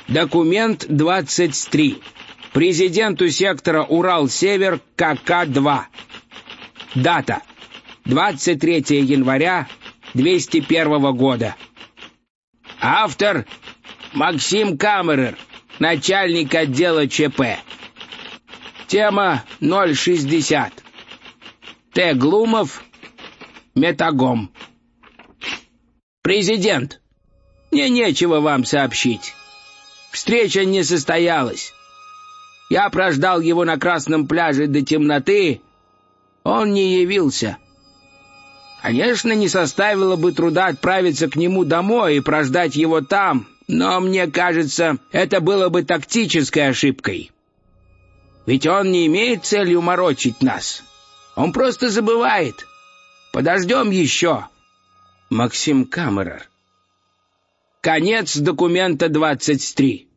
Документ 23. Президенту сектора Урал-Север КК-2. Дата: 23 января 201 года. Автор: Максим Камерер, начальник отдела ЧП. Тема 060. Т. Глумов, Метагом. Президент, мне нечего вам сообщить. Встреча не состоялась. Я прождал его на Красном пляже до темноты. Он не явился. Конечно, не составило бы труда отправиться к нему домой и прождать его там, но мне кажется, это было бы тактической ошибкой. Ведь он не имеет целью морочить нас. Он просто забывает. Подождем еще. Максим Камерер. Конец документа 23.